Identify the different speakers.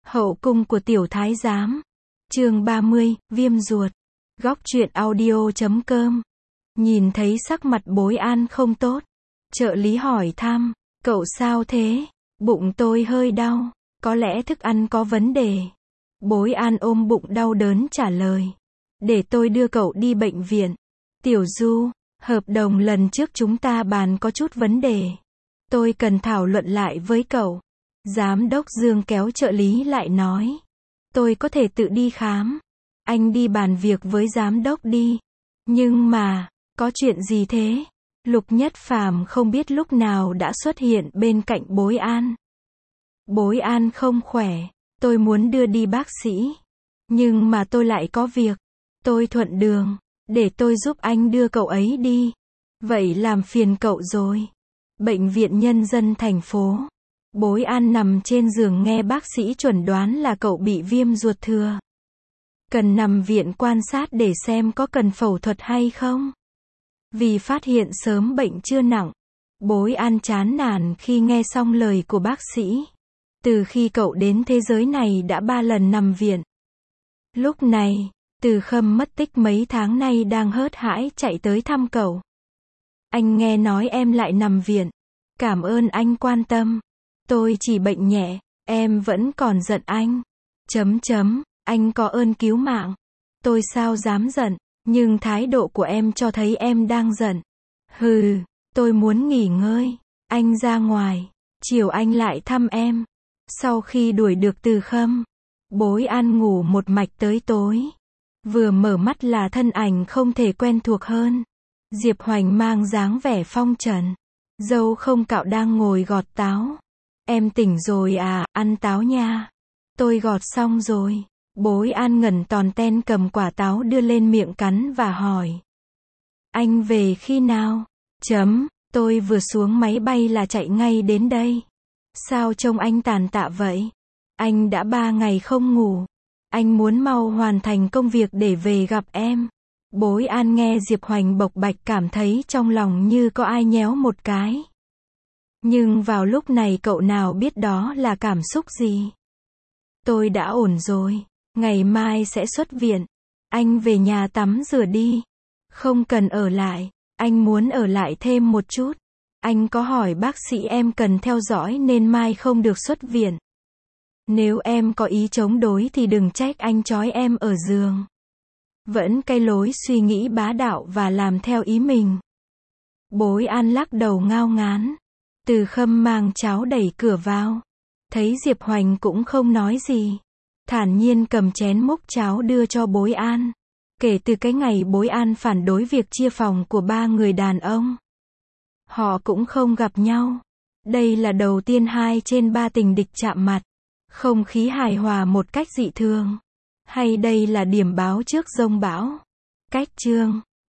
Speaker 1: Hậu cung của tiểu thái giám. Chương 30, viêm ruột. Góc truyện audio.com. Nhìn thấy sắc mặt Bối An không tốt, trợ lý hỏi thăm, cậu sao thế? Bụng tôi hơi đau, có lẽ thức ăn có vấn đề. Bối An ôm bụng đau đớn trả lời, để tôi đưa cậu đi bệnh viện. Tiểu Du, hợp đồng lần trước chúng ta bàn có chút vấn đề. Tôi cần thảo luận lại với cậu. Giám đốc Dương kéo trợ lý lại nói, tôi có thể tự đi khám. Anh đi bàn việc với giám đốc đi. Nhưng mà, có chuyện gì thế? Lục Nhất Phàm không biết lúc nào đã xuất hiện bên cạnh Bối An. Bối An không khỏe, tôi muốn đưa đi bác sĩ. Nhưng mà tôi lại có việc. Tôi thuận đường, để tôi giúp anh đưa cậu ấy đi. Vậy làm phiền cậu rồi. Bệnh viện Nhân dân thành phố. Bối An nằm trên giường nghe bác sĩ chuẩn đoán là cậu bị viêm ruột thừa. Cần nằm viện quan sát để xem có cần phẫu thuật hay không. Vì phát hiện sớm bệnh chưa nặng, Bối An chán nản khi nghe xong lời của bác sĩ. Từ khi cậu đến thế giới này đã 3 lần nằm viện. Lúc này, Từ Khâm mất tích mấy tháng nay đang hớt hãi chạy tới thăm cậu. Anh nghe nói em lại nằm viện. Cảm ơn anh quan tâm. Tôi chỉ bệnh nhẹ, em vẫn còn giận anh. Anh có ơn cứu mạng. Tôi sao dám giận, nhưng thái độ của em cho thấy em đang giận. Hừ, tôi muốn nghỉ ngơi. Anh ra ngoài, chiều anh lại thăm em. Sau khi đuổi được Từ Khâm, Bối An ngủ một mạch tới tối. Vừa mở mắt là thân ảnh không thể quen thuộc hơn. Diệp Hoành mang dáng vẻ phong trần. Dâu không cạo đang ngồi gọt táo. Em tỉnh rồi à, ăn táo nha. Tôi gọt xong rồi. Bối An ngẩn tòn ten cầm quả táo đưa lên miệng cắn và hỏi. Anh về khi nào? Tôi vừa xuống máy bay là chạy ngay đến đây. Sao trông anh tàn tạ vậy? Anh đã 3 ngày không ngủ. Anh muốn mau hoàn thành công việc để về gặp em. Bối An nghe Diệp Hoành bộc bạch cảm thấy trong lòng như có ai nhéo một cái. Nhưng vào lúc này cậu nào biết đó là cảm xúc gì. Tôi đã ổn rồi. Ngày mai sẽ xuất viện. Anh về nhà tắm rửa đi. Không cần ở lại. Anh muốn ở lại thêm một chút. Anh có hỏi bác sĩ em cần theo dõi nên mai không được xuất viện. Nếu em có ý chống đối thì đừng trách anh trói em ở giường. Vẫn cái lối suy nghĩ bá đạo và làm theo ý mình. Bối An lắc đầu ngao ngán. Từ Khâm mang cháo đẩy cửa vào. Thấy Diệp Hoành cũng không nói gì. Thản nhiên cầm chén múc cháo đưa cho Bối An. Kể từ cái ngày Bối An phản đối việc chia phòng của 3 người đàn ông, họ cũng không gặp nhau. Đây là đầu tiên 2 trên 3 tình địch chạm mặt. Không khí hài hòa một cách dị thường. Hay đây là điểm báo trước giông bão? Cách chương